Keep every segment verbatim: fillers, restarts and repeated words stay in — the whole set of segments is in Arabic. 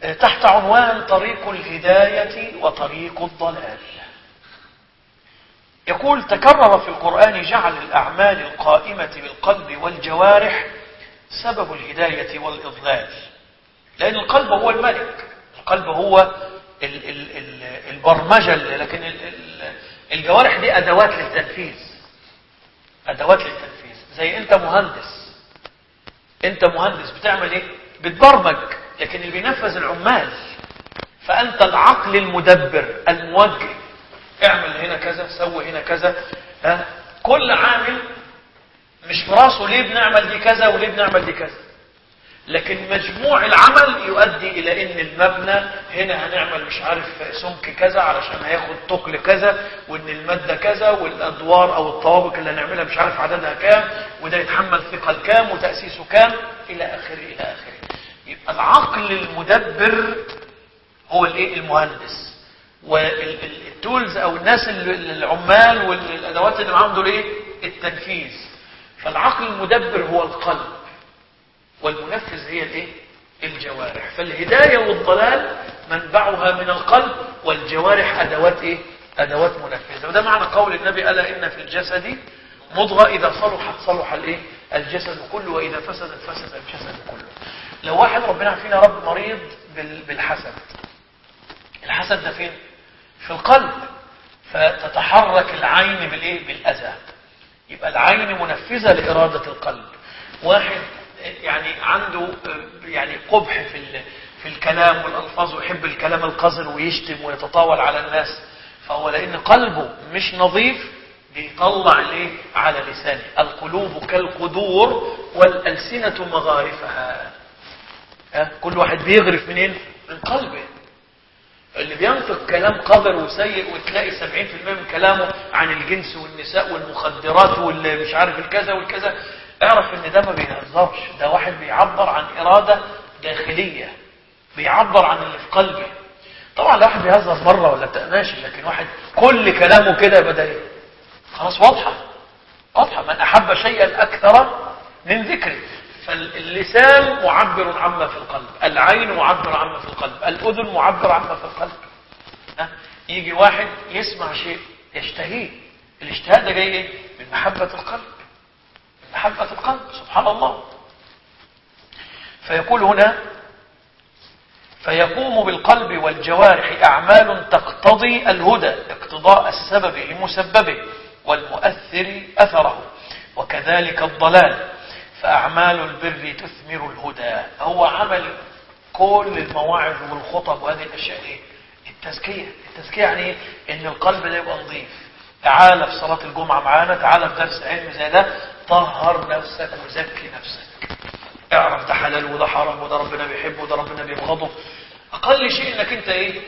تحت عنوان طريق الهداية وطريق الضلال. يقول: تكرر في القرآن جعل الأعمال القائمة بالقلب والجوارح سبب الهداية والإضلال، لأن القلب هو الملك، القلب هو ال ال ال البرمجة، لكن ال ال الجوارح دي أدوات للتنفيذ، أدوات للتنفيذ. زي أنت مهندس، أنت مهندس بتعمل إيه؟ بتبرمج، لكن اللي بينفذ العمال. فأنت العقل المدبر الموجه، اعمل هنا كذا، سوي هنا كذا. ها؟ كل عامل مش في راسه ليه بنعمل دي كذا وليه بنعمل دي كذا، لكن مجموع العمل يؤدي إلى إن المبنى هنا هنعمل مش عارف سمك كذا علشان هياخد ثقل كذا، وإن المادة كذا، والأدوار أو الطوابق اللي هنعملها مش عارف عددها كام، وده يتحمل ثقل كام وتأسيسه كام، إلى آخره إلى آخره. يبقى العقل المدبر هو الإيه؟ المهندس. والتولز أو الناس العمال والأدوات اللي معاهم دول إيه؟ التنفيذ. فالعقل المدبر هو القلب، والمنفذ هي الايه؟ الجوارح. فالهداية والضلال منبعها من القلب، والجوارح ادوات ايه؟ ادوات منفذة. وده معنى قول النبي: الا ان في الجسد مضغة اذا صلحت صلح الايه؟ الجسد كله، واذا فسدت فسد الجسد كله. لو واحد ربنا عارفين يا رب مريض بالحسد، الحسد ده فين؟ في القلب. فتتحرك العين بالايه؟ بالاذى. يبقى العين منفذة لإرادة القلب. واحد يعني عنده يعني قبح في في الكلام والألفاظ، ويحب الكلام القذر ويشتم ويتطاول على الناس، فهو لأن قلبه مش نظيف بيطلع الايه؟ على لسانه. القلوب كالقدور والألسنة مغارفها. كل واحد بيغرف منين؟ من قلبه. اللي بينطق كلام قذر وسيء وتلاقي سبعين في المئة من كلامه عن الجنس والنساء والمخدرات واللي مش عارف الكذا والكذا، اعرف ان ده ما بيهزرش، ده واحد بيعبر عن إرادة داخلية، بيعبر عن اللي في قلبه. طبعا لو واحد بيهزر مرة ولا بتاع ماشي، لكن واحد كل كلامه كده يبقى ايه؟ خلاص واضحة واضحة. من أحب شيئا أكثر من ذكره. فاللسان معبر عما في القلب، العين معبر عما في القلب، الأذن معبر عما في القلب. ها؟ يجي واحد يسمع شيء يشتهيه، الاشتهاء ده جاي ايه؟ من محبة القلب، من محبة القلب. سبحان الله. فيقول هنا: فيقوم بالقلب والجوارح أعمال تقتضي الهدى، اقتضاء السبب لمسببه والمؤثر أثره، وكذلك الضلال. فأعمال البر تثمر الهدى. هو عمل كل المواعظ والخطب وهذه الأشياء ايه؟ التزكية. التزكية يعني ايه؟ ان القلب ده يبقى نظيف. تعال في صلاة الجمعة معانا، تعال في درس علم زي ده، طهر نفسك وزكي نفسك. اعرف ده حلال وده حرام، وده ربنا بيحبه وده ربنا بيبغضه. اقل شيء انك انت ايه؟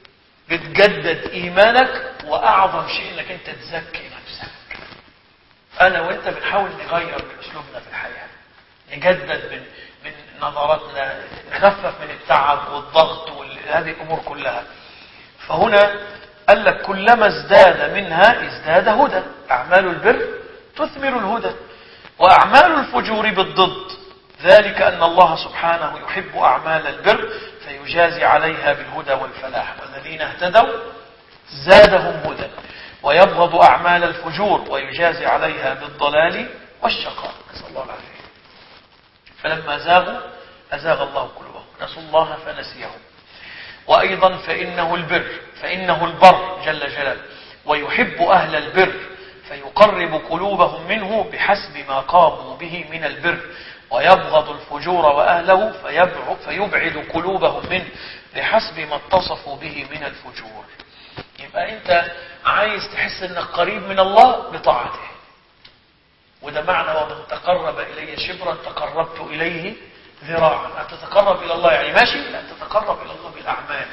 بتجدد ايمانك، واعظم شيء انك انت تزكي نفسك. انا وانت بنحاول نغير من اسلوبنا في الحياة، نجدد من من نظراتنا، نخفف من التعب والضغط وهذه الامور كلها. فهنا قال لك: كلما ازداد منها ازداد هدى. اعمال البر تثمر الهدى، واعمال الفجور بالضد. ذلك ان الله سبحانه يحب اعمال البر فيجازي عليها بالهدى والفلاح. والذين اهتدوا زادهم هدى، ويبغض أعمال الفجور ويجازي عليها بالضلال والشقاء. نسأل الله العافية. فلما زاغوا أزاغ الله قلوبهم، نسوا الله فنسيهم. وأيضا فإنه البر فإنه البر جل جلاله، ويحب أهل البر فيقرب قلوبهم منه بحسب ما قاموا به من البر، ويبغض الفجور وأهله فيبعد قلوبهم منه بحسب ما اتصفوا به من الفجور. يبقى أنت عايز تحس أنك قريب من الله بطاعته، وده معنى: ومن تقرب إلي شبرا تقربت إليه ذراعا. أن تتقرب إلى الله يعني ماشي، لا، تتقرب إلى الله بالأعمال.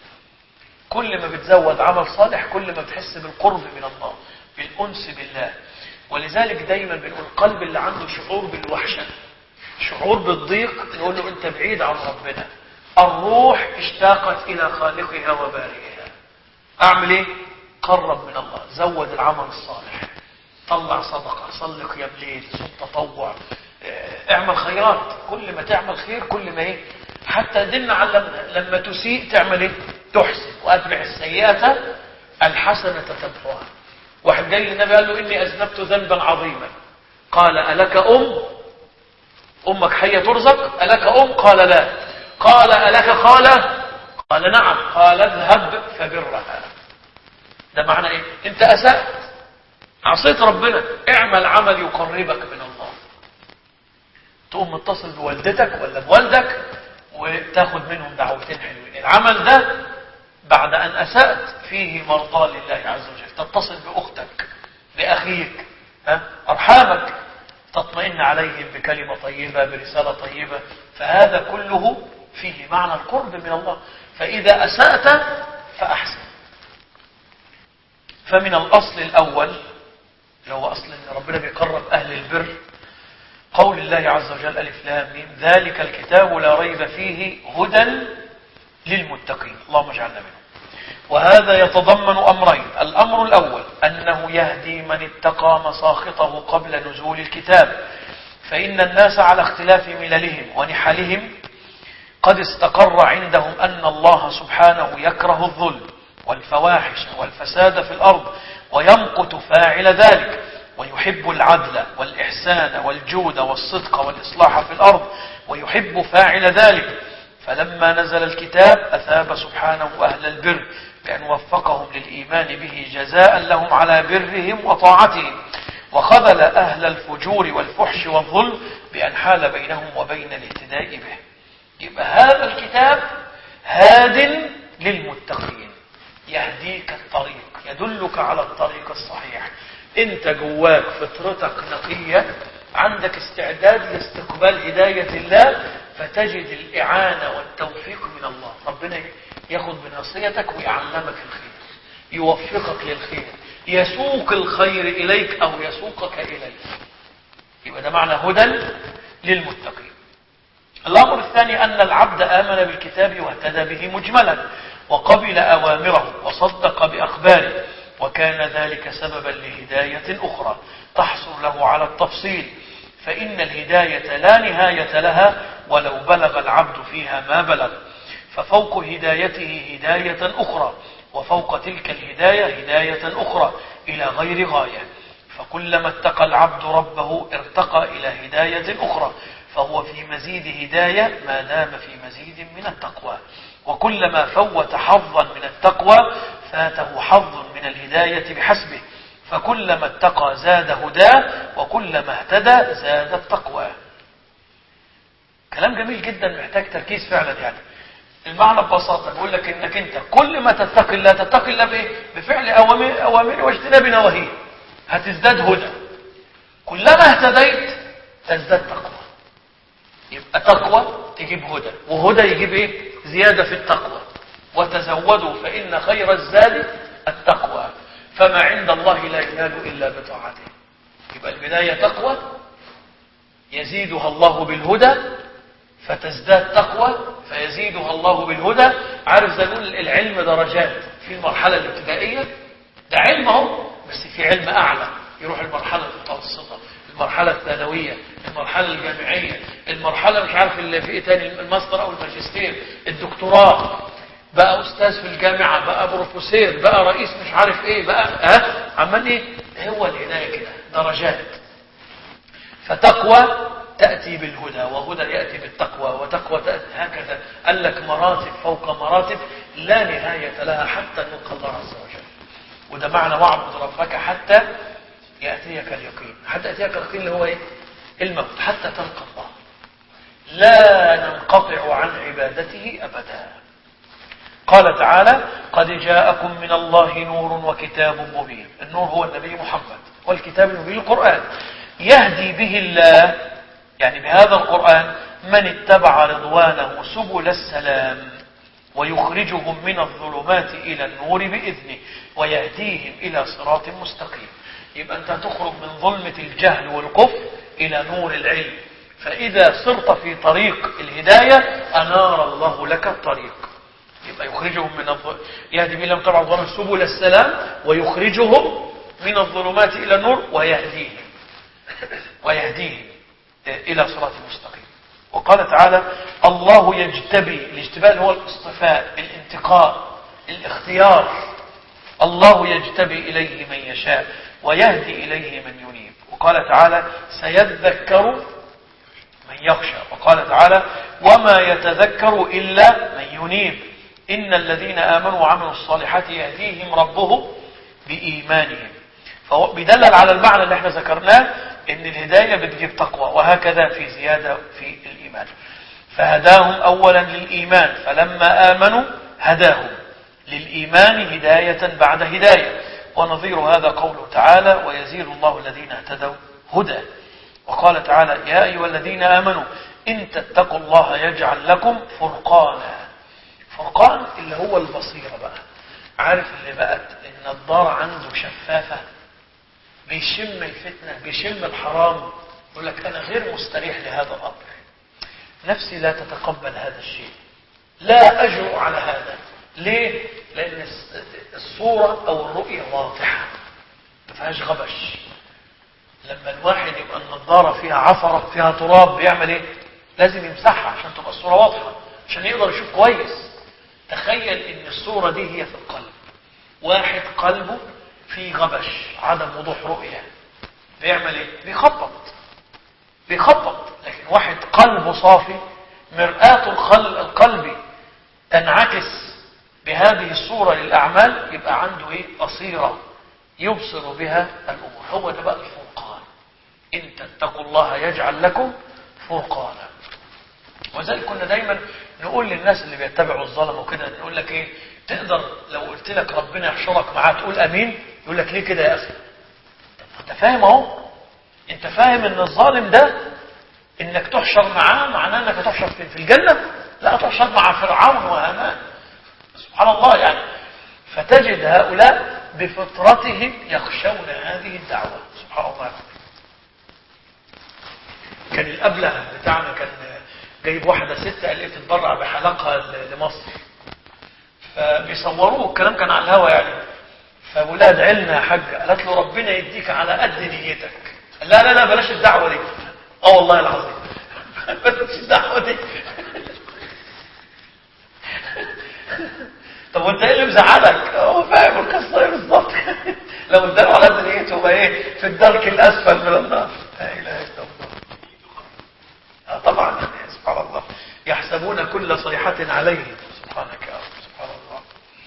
كل ما بتزود عمل صالح كل ما بتحس بالقرب من الله، بالأنس بالله. ولذلك دايما بنقول: القلب اللي عنده شعور بالوحشة، شعور بالضيق، نقول له أنت بعيد عن ربنا. الروح اشتاقت إلى خالقها وبارئها. أعمل إيه؟ قرب من الله، زود العمل الصالح، طلع صدقة، صلي قيام ليل، صم تطوع، اعمل خيرات. كل ما تعمل خير كل ما ايه حتى دلنا على لما تسيء تعمل ايه؟ تحسن. واتبع السيئة الحسنة تمحوها. واحد جاي للنبي قال له اني اذنبت ذنبا عظيما، قال الك ام؟ امك حية ترزق؟ الك ام؟ قال لا. قال الك خالة؟ قال نعم. قال اذهب فبرها. ده معنى ايه؟ انت اسأت، عصيت ربنا، اعمل عمل يقربك من الله. تقوم متصل بوالدتك ولا بوالدك وتاخد منهم دعوتين حلوين. العمل ده بعد ان اسأت فيه مرضى لله عز وجل. تتصل باختك، باخيك، ها؟ ارحامك، تطمئن عليهم بكلمة طيبة، برسالة طيبة. فهذا كله فيه معنى القرب من الله. فاذا اسأت فاحسن. فمن الاصل الاول اللي هو اصل ان ربنا بيقرب اهل البر قول الله عز وجل الف لام ميم ذلك الكتاب لا ريب فيه هدى للمتقين. اللهم اجعلنا منهم. وهذا يتضمن امرين. الامر الاول انه يهدي من اتقى مساخطه قبل نزول الكتاب، فان الناس على اختلاف مللهم ونحلهم قد استقر عندهم ان الله سبحانه يكره الظلم والفواحش والفساد في الارض ويمقت فاعل ذلك، ويحب العدل والإحسان والجود والصدق والإصلاح في الأرض ويحب فاعل ذلك. فلما نزل الكتاب أثاب سبحانه أهل البر بأن وفقهم للإيمان به جزاء لهم على برهم وطاعتهم، وخذل أهل الفجور والفحش والظلم بأن حال بينهم وبين الاهتداء به. يبقى هذا الكتاب هاد للمتقين، يهديك الطريق، يدلك على الطريق الصحيح. انت جواك فطرتك نقية، عندك استعداد لاستقبال هداية الله، فتجد الإعانة والتوفيق من الله. ربنا ياخد بناصيتك ويعلمك الخير، يوفقك للخير، يسوق الخير إليك أو يسوقك إليه. يبقى ده معنى هدى للمتقين. الأمر الثاني أن العبد آمن بالكتاب واهتدى به مجملا وقبل أوامره وصدق بأخباره، وكان ذلك سببا لهداية أخرى تحصل له على التفصيل. فإن الهداية لا نهاية لها ولو بلغ العبد فيها ما بلغ. ففوق هدايته هداية أخرى، وفوق تلك الهداية هداية أخرى إلى غير غاية. فكلما اتقى العبد ربه ارتقى إلى هداية أخرى، فهو في مزيد هداية ما دام في مزيد من التقوى. وكلما فوت حظا من التقوى فاته حظ من الهداية بحسبه. فكلما اتقى زاد هداه، وكلما اهتدى زاد التقوى. كلام جميل جدا محتاج تركيز فعلا. يعني المعنى ببساطة بيقول لك انك انت كل ما تتقي الله تتقي الله بايه؟ بفعل اوامر اوامره واجتناب نواهيه، هتزداد هدى. كلما اهتديت تزداد تقوى. يبقى تقوى تجيب هدى، وهدى يجيب ايه؟ زيادة في التقوى. وتزودوا فإن خير الزاد التقوى، فما عند الله لا ينال إلا بطاعته. يبقى البداية تقوى يزيدها الله بالهدى فتزداد تقوى فيزيدها الله بالهدى. عارف زي نقول العلم درجات. في المرحلة الابتدائية ده علم اهو، بس في علم أعلى يروح المرحلة المتوسطة، المرحلة الثانوية، المرحلة الجامعية، المرحلة مش عارف اللي في ايه تاني، الماستر أو الماجستير، الدكتوراه، بقى أستاذ في الجامعة، بقى بروفيسور، بقى رئيس مش عارف ايه، بقى ها عمال ايه. هو الهداية كده درجات. فتقوى تأتي بالهدى، وهدى يأتي بالتقوى، وتقوى تأتي هكذا. قال لك مراتب فوق مراتب لا نهاية لها حتى نلقى الله عز وجل. وده معنى واعبد ربك حتى يأتيك اليقين. حتى يأتيك اليقين اللي هو ايه؟ الموت. حتى تلقى الله لا ننقطع عن عبادته أبدا. قال تعالى قد جاءكم من الله نور وكتاب مبين. النور هو النبي محمد، والكتاب المبين القرآن. يهدي به الله، يعني بهذا القرآن، من اتبع رضوانه سبل السلام، ويخرجهم من الظلمات إلى النور بإذنه، ويهديهم إلى صراط مستقيم. يبقى أنت تخرج من ظلمة الجهل والكفر إلى نور العلم. فإذا صرت في طريق الهداية أنار الله لك الطريق. يبقى يخرجهم من الظلمات، يهدي بهم طبعا ظلم سبل السلام، ويخرجهم من الظلمات إلى النور، ويهديهم ويهديهم إلى صراط مستقيم. وقال تعالى الله يجتبي. الاجتباء هو الاصطفاء، الانتقاء، الاختيار. الله يجتبي إليه من يشاء ويهدي إليه من ينيب. وقال تعالى سيذكر من يخشى. وقال تعالى وما يتذكر إلا من ينيب إن الذين آمنوا وعملوا الصالحات يهديهم ربهم بإيمانهم. فهو بيدلل على المعنى اللي احنا ذكرناه ان الهداية بتجيب تقوى، وهكذا في زيادة في الإيمان. فهداهم أولا للإيمان فلما آمنوا هداهم للإيمان هداية بعد هداية. ونظير هذا قوله تعالى ويزيد الله الذين اهتدوا هدى. وقال تعالى يا أيها الذين آمنوا إن تتقوا الله يجعل لكم فرقانا. فرقان اللي هو البصيرة بقى. عارف اللي بقت النظارة عنده شفافة، بيشم الفتنة، بيشم الحرام، يقول لك أنا غير مستريح لهذا الأمر، نفسي لا تتقبل هذا الشيء، لا أجرؤ على هذا. ليه؟ لأن الصورة أو الرؤية واضحة ما فيهاش غبش. لما الواحد يبقى النظارة فيها عفرة فيها تراب بيعمل ايه؟ لازم يمسحها عشان تبقى الصورة واضحة، عشان يقدر يشوف كويس. تخيل ان الصورة دي هي في القلب. واحد قلبه فيه غبش، عدم وضوح رؤية، بيعمل ايه؟ بيخبط بيخبط. لكن واحد قلبه صافي، مرآة القلب تنعكس بهذه الصورة للأعمال، يبقى عنده ايه؟ بصيرة يبصر بها الأمور. هو ده بقى الفرقان. إن تتقوا الله يجعل لكم فرقانا. وذلك كنا دايما نقول للناس اللي بيتبعوا الظلم وكده، نقول لك ايه؟ تقدر لو قلت لك ربنا يحشرك معاه تقول امين؟ يقول لك ليه كده يا اخي؟ انت فاهم اهو، انت فاهم ان الظالم ده انك تحشر معاه معناه انك هتحشر في الجنة؟ لا، تحشر مع فرعون وهامان. سبحان الله يعني. فتجد هؤلاء بفطرتهم يخشون هذه الدعوة. سبحان الله. كان الأبله بتاعنا كان جايب واحدة ست قال لي تتبرع بحلقها لمصر، فبيصوروه، الكلام كان على الهوا يعني. فبقول لها ادعي لنا يا حاجة، قالت له ربنا يديك على قد نيتك. قال لا لا لا بلاش الدعوة دي. اه والله العظيم بلاش الدعوة دي. طب وانت ايه اللي مزعلك؟ هو فاهم القصه ايه بالظبط. لو اداله على قد نيته يبقى ايه؟ في الدرك الاسفل من النار. لا اله الا الله. اه طبعا يعني سبحان الله. يحسبون كل صيحة عليه. سبحانك يا رب. سبحان الله.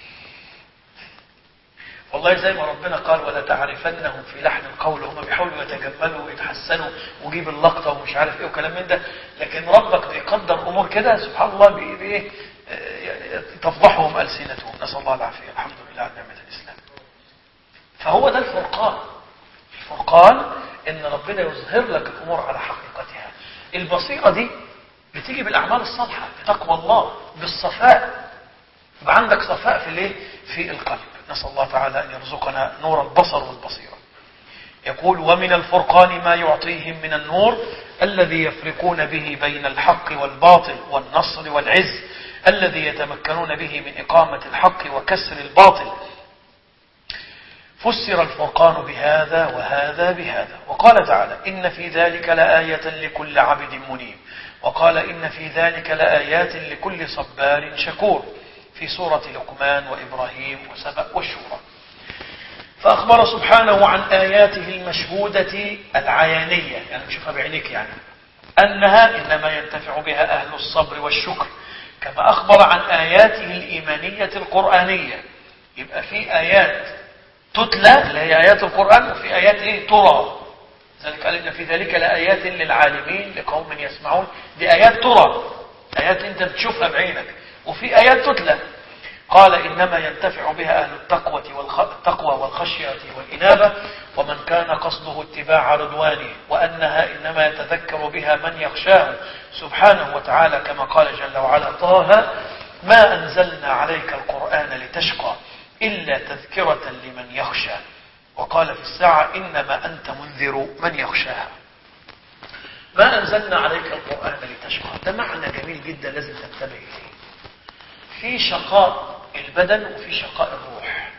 والله زي ما ربنا قال ولا تعرفنهم في لحن القول، هم بيحاولوا يتجملوا ويتحسنوا ويجيب اللقطه ومش عارف ايه وكلام من ده، لكن ربك بيقدر امور كده سبحان الله بايه؟ تفضحهم ألسنتهم. نسأل الله العافية. الحمد لله على نعمة الإسلام. فهو ده الفرقان. الفرقان إن ربنا يظهر لك الأمور على حقيقتها. البصيرة دي بتيجي بالأعمال الصالحة، بتقوى الله، بالصفاء. يبقى عندك صفاء في الايه؟ في القلب. نسأل الله تعالى أن يرزقنا نور البصر والبصيرة. يقول ومن الفرقان ما يعطيهم من النور الذي يفرقون به بين الحق والباطل والنصر والعز الذي يتمكنون به من إقامة الحق وكسر الباطل. فسر الفرقان بهذا وهذا بهذا. وقال تعالى إن في ذلك لآية لكل عبد منيب. وقال إن في ذلك لآيات لكل صبار شكور في سورة لقمان وإبراهيم وسبأ والشورى. فأخبر سبحانه عن آياته المشهودة العيانية، يعني نشوفها بعينيك يعني، أنها إنما ينتفع بها أهل الصبر والشكر، كما أخبر عن آياته الإيمانية القرآنية. يبقى في آيات تتلى اللي هي آيات القرآن، وفي آيات إيه؟ ترى. ذلك قال إن في ذلك لآيات للعالمين لقوم يسمعون. دي آيات ترى، آيات أنت بتشوفها بعينك، وفي آيات تتلى. قال إنما ينتفع بها أهل التقوى والتقوى والخشية والإنابة ومن كان قصده اتباع رضوانه، وأنها إنما يتذكر بها من يخشاه سبحانه وتعالى، كما قال جل وعلا طه ما أنزلنا عليك القرآن لتشقى إلا تذكرة لمن يخشى. وقال في الساعة إنما أنت منذر من يخشاها. ما أنزلنا عليك القرآن لتشقى، ده معنى جميل جدا لازم تنتبه إليه. في شقاء البدن وفي شقاء الروح.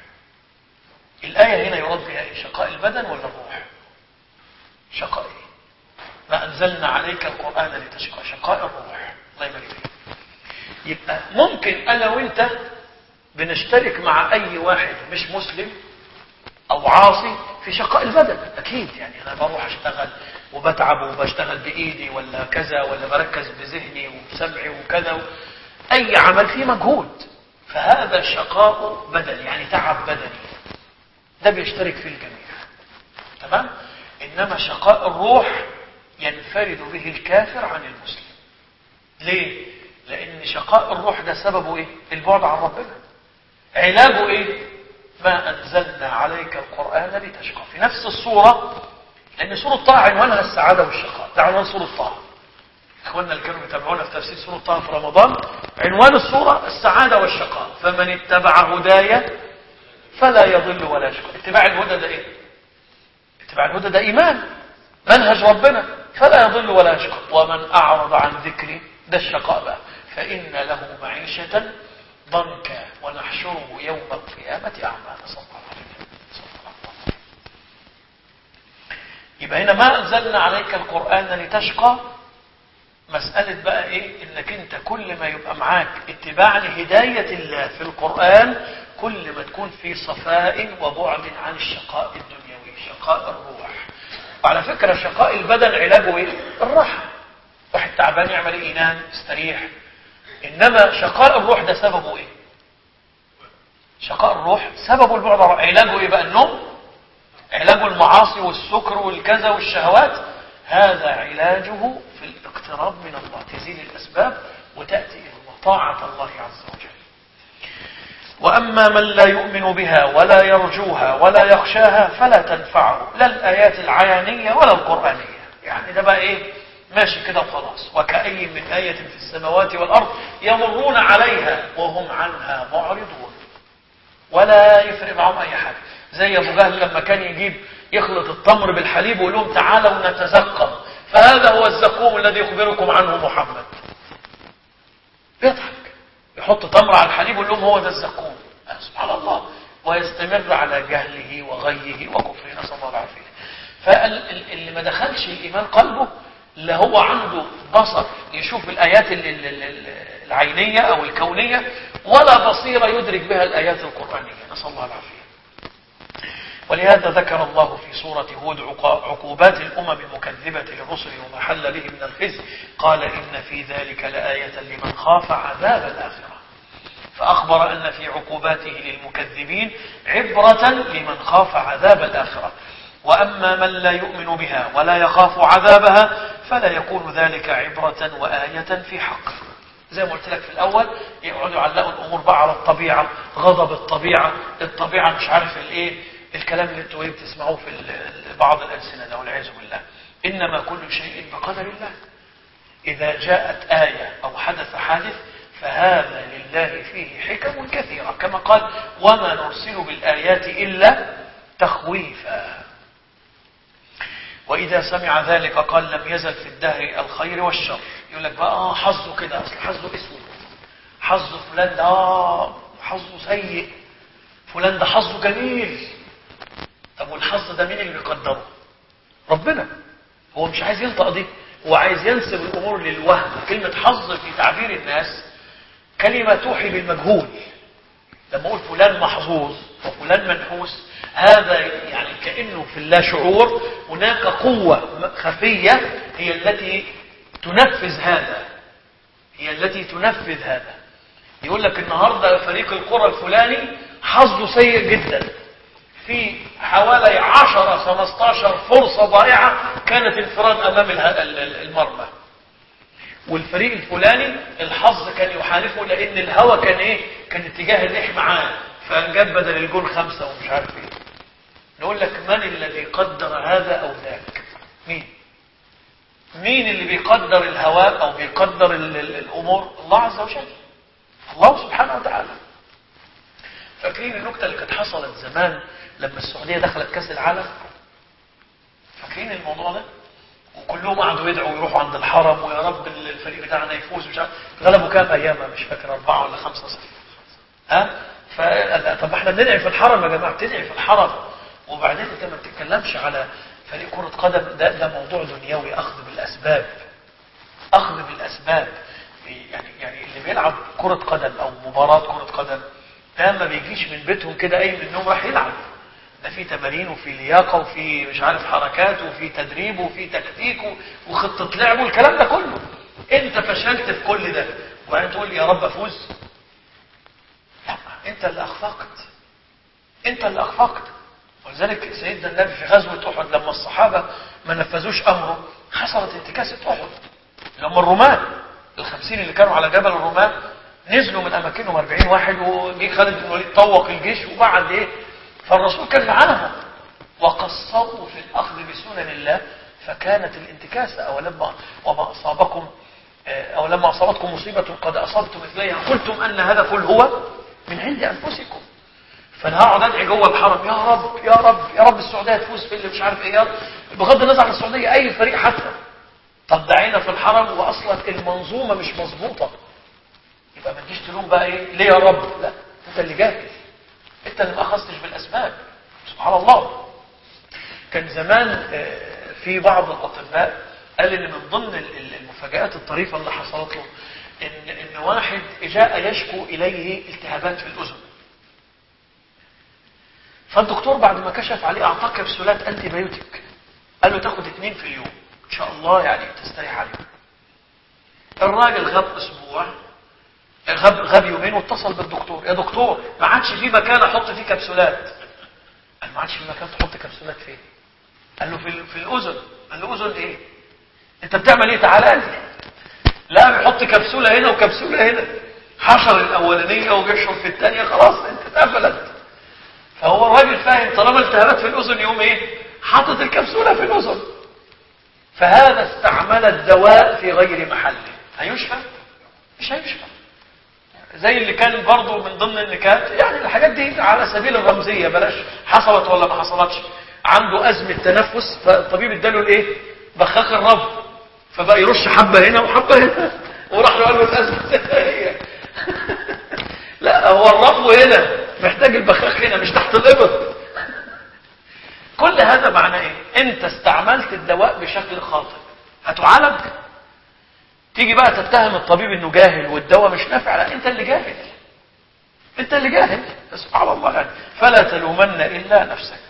الآية هنا يراد بها إيه؟ شقاء البدن ولا الروح؟ شقاء إيه؟ ما أنزلنا عليك القرآن لتشقى، شقاء الروح. الله يبارك فيك. يبقى ممكن أنا وإنت بنشترك مع أي واحد مش مسلم أو عاصي في شقاء البدن، أكيد. يعني أنا بروح أشتغل وبتعب وبشتغل بإيدي ولا كذا، ولا بركز بذهني وبسمعي وكذا، أي عمل فيه مجهود، فهذا شقاء بدني، يعني تعب بدني، ده بيشترك فيه الجميع. تمام؟ إنما شقاء الروح ينفرد به الكافر عن المسلم. ليه؟ لأن شقاء الروح ده سببه إيه؟ البعد عن ربنا. علاجه إيه؟ ما أنزلنا عليك القرآن لتشقى. في نفس الصورة، لأن سورة طه عنوانها السعادة والشقاء، ده عنوان سورة طه. إخواننا اللي كانوا يتابعونا في تفسير سورة طه في رمضان، عنوان السورة السعادة والشقاء. فمن اتبع هدايا فلا يضل ولا يشقى. اتباع الهدى ده إيه؟ اتباع الهدى ده إيمان، منهج ربنا، فلا يضل ولا يشقى. ومن أعرض عن ذكري، ده الشقاء بقى، فإن له معيشة ضنكا ونحشره يوم القيامة أعمى. نسأل الله العافية. يبقى هنا ما أنزلنا عليك القرآن لتشقى، مسألة بقى إيه؟ إنك أنت كل ما يبقى معاك اتباع لهداية الله في القرآن، كل ما تكون في صفاء وبعد عن الشقاء الدنيوي، شقاء الروح. وعلى فكرة شقاء البدن علاجه إيه؟ الراحة. واحد تعبان يعمل إيه؟ ينام، يستريح. إنما شقاء الروح ده سببه إيه؟ شقاء الروح سببه البعد. علاجه إيه بقى؟ النوم. علاجه المعاصي والسكر والكذا والشهوات. هذا علاجه في الاقتراب من الله، تزيل الأسباب وتأتي إلى الله، طاعة الله عز وجل. وأما من لا يؤمن بها ولا يرجوها ولا يخشاها فلا تنفعه لا الآيات العيانية ولا القرآنية. يعني ده بقى إيه؟ ماشي كده وخلاص. وكأي من آية في السماوات والأرض يمرون عليها وهم عنها معرضون، ولا يفرق معهم أي حاجة. زي أبو جهل لما كان يجيب يخلط التمر بالحليب ويقول لهم تعالوا نتزقم، فهذا هو الزقوم الذي يخبركم عنه محمد. بيضحك، يحط تمر على الحليب ويقول لهم هو ده الزقوم. سبحان الله. ويستمر على جهله وغيه وكفره، نسأل الله العافية. فاللي ما دخلش الإيمان قلبه، لا هو عنده بصر يشوف الآيات العينية أو الكونية، ولا بصيرة يدرك بها الآيات القرآنية، نسأل الله العافية. ولهذا ذكر الله في سورة هود عقوبات الأمم المكذبة للرسل وما حل به من الخزي، قال إن في ذلك لآية لمن خاف عذاب الآخرة. فأخبر أن في عقوباته للمكذبين عبرة لمن خاف عذاب الآخرة. وأما من لا يؤمن بها ولا يخاف عذابها فلا يكون ذلك عبرة وآية في حقه. زي ما قلت لك في الأول، يقعدوا يعلقوا الأمور بقى على الطبيعة، غضب الطبيعة، الطبيعة مش عارف الايه، الكلام اللي انتوا بتسمعوه في بعض الألسنة ده والعياذ بالله. إنما كل شيء بقدر الله. إذا جاءت آية أو حدث حادث فهذا لله فيه حكم كثيرة، كما قال وما نرسل بالآيات إلا تخويفا. وإذا سمع ذلك قال لم يزل في الدهر الخير والشر. يقول لك بقى آه حظه كده، أصل حظه اسود، حظ فلان ده آه حظه سيء، فلان ده حظه جميل. طب والحظ ده مين اللي بيقدره؟ ربنا. هو مش عايز ينطق دي، هو عايز ينسب الأمور للوهم. كلمة حظ في تعبير الناس كلمة توحي بالمجهول. لما أقول فلان محظوظ وفلان منحوس، هذا يعني كأنه في اللا شعور هناك قوة خفية هي التي تنفذ هذا، هي التي تنفذ هذا. يقول لك النهاردة فريق الكرة الفلاني حظه سيء جدا، في حوالي عشرة خمستاشر فرصة ضائعة كانت انفراد أمام المرمى، والفريق الفلاني الحظ كان يحالفه لأن الهوى كان إيه؟ كان اتجاه الريح معاه، فانجاب بدل الجول خمسة ومش عارف إيه. نقول لك من الذي قدر هذا أو ذاك؟ مين؟ مين اللي بيقدر الهواء أو بيقدر الأمور؟ الله عز وجل، الله سبحانه وتعالى. فاكرين النكتة اللي كانت حصلت زمان لما السعودية دخلت كأس العالم؟ فاكرين الموضوع ده؟ وكلهم قعدوا يدعوا ويروحوا عند الحرم ويا رب الفريق بتاعنا يفوز، مش عارف غلبوا كام ايامها، مش فاكر أربعة ولا خمسة صفر. ها؟ ف طب احنا بندعي في الحرم يا جماعة، بتدعي في الحرم وبعدين انت ما بتتكلمش على فريق كرة قدم ده, ده موضوع دنيوي، أخذ بالأسباب، أخذ بالأسباب. يعني يعني اللي بيلعب كرة قدم أو مباراة كرة قدم ده ما بيجيش من بيتهم كده أي من النوم راح يلعب، ده في تمارين وفي لياقة وفي مش عارف حركات وفي تدريب وفي تكتيك وخطة لعب والكلام ده كله. أنت فشلت في كل ده وبعدين تقول لي يا رب أفوز؟ لا، أنت اللي أخفقت، أنت اللي أخفقت. ولذلك سيدنا النبي في غزوة أحد لما الصحابة ما نفذوش أمره حصلت انتكاسة أحد. لما الرومان الخمسين اللي كانوا على جبل الرومان نزلوا من أماكنهم أربعين واحد، وجي خالد بن الوليد طوق الجيش وبعد إيه، فالرسول كان معاهم وقصروا في الأخذ بسنن الله فكانت الانتكاسة. أولما وما أصابكم أو لما أصابتكم مصيبة قد أصبتم مثليها قلتم أن هذا كل هو من عند أنفسكم. فانا هقعد ادعي جوه الحرم يا رب يا رب يا رب السعوديه تفوز في اللي مش عارف ايه، بغض النظر عن السعوديه اي فريق حتى. طب دعينا في الحرم واصلا المنظومه مش مظبوطه، يبقى ما تجيش تلوم بقى ايه ليه يا رب، لا انت اللي جاهل، انت اللي ما اخذتش بالاسباب. سبحان الله. كان زمان في بعض الاطباء قال ان من ضمن المفاجآت الطريفه اللي حصلت له ان ان واحد جاء يشكو اليه التهابات في الاذن، فالدكتور بعد ما كشف عليه اعطاه كبسولات انتي بايوتيك، قال له تاخد اتنين في اليوم ان شاء الله يعني تستريح عليهم. الراجل غاب اسبوع، غاب غاب يومين واتصل بالدكتور، يا دكتور ما عادش في مكان احط فيه كبسولات. قال ما عادش في مكان تحط كبسولات فين؟ قال له في في الاذن. قال له اذن ايه؟ انت بتعمل ايه؟ تعالى لي. لا بيحط كبسوله هنا وكبسوله هنا، حشر الاولانيه وبيشرب في الثانيه، خلاص انت اتقفلت. فهو الراجل فاهم طالما التهابات في الاذن يوم ايه؟ حاطط الكبسوله في الاذن. فهذا استعمل الدواء في غير محله، هيشفى؟ مش هيشفى. زي اللي كان برضه من ضمن النكات، يعني الحاجات دي على سبيل الرمزيه، بلاش حصلت ولا ما حصلتش. عنده ازمه تنفس فالطبيب اداله الايه؟ بخاخ الرب، فبقى يرش حبه هنا وحبه هنا، وراح له قال له الازمه هي لا هو الرب هنا محتاج البخاخ هنا مش تحت الابط. كل هذا معناه ايه؟ انت استعملت الدواء بشكل خاطئ، هتعالج. تيجي بقى تتهم الطبيب انه جاهل والدواء مش نافع، لا انت اللي جاهل، انت اللي جاهل. سبحان الله يعني. فلا تلومن الا نفسك.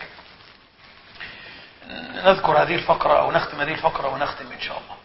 نذكر هذه الفقرة او نختم هذه الفقرة ونختم ان شاء الله.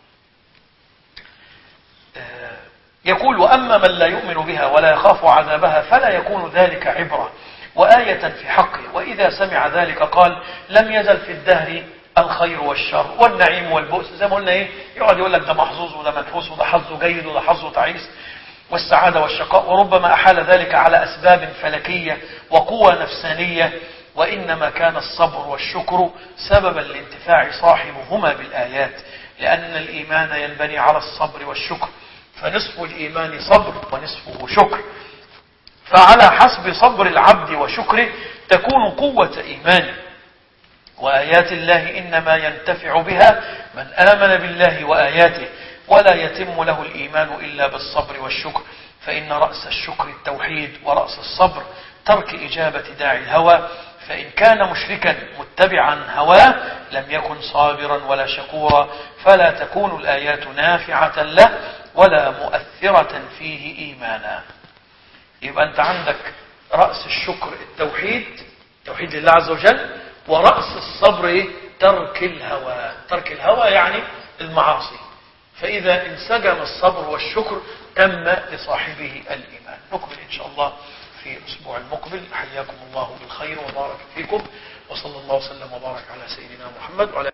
يقول واما من لا يؤمن بها ولا يخاف عذابها فلا يكون ذلك عبرة وآية في حقه، وإذا سمع ذلك قال لم يزل في الدهر الخير والشر والنعيم والبؤس. زي ما قلنا ايه، يقعد يقول لك ده محظوظ وده منحوس وده حظه جيد وده حظه تعيس، والسعادة والشقاء، وربما أحال ذلك على أسباب فلكية وقوى نفسانية، وإنما كان الصبر والشكر سببا لانتفاع صاحبهما بالآيات، لأن الإيمان ينبني على الصبر والشكر، فنصف الإيمان صبر ونصفه شكر، فعلى حسب صبر العبد وشكره تكون قوة إيمانه. وآيات الله إنما ينتفع بها من آمن بالله وآياته، ولا يتم له الإيمان إلا بالصبر والشكر، فإن رأس الشكر التوحيد ورأس الصبر ترك إجابة داعي الهوى، فإن كان مشركا متبعا هواه لم يكن صابرا ولا شكورا، فلا تكون الآيات نافعة له ولا مؤثرة فيه إيمانا. يبقى أنت عندك رأس الشكر التوحيد، توحيد لله عز وجل، ورأس الصبر إيه؟ ترك الهوى. ترك الهوى يعني المعاصي. فإذا انسجم الصبر والشكر تم لصاحبه الإيمان. نكمل إن شاء الله في الأسبوع المقبل. حياكم الله بالخير وبارك فيكم، وصلى الله وسلم وبارك على سيدنا محمد وعلى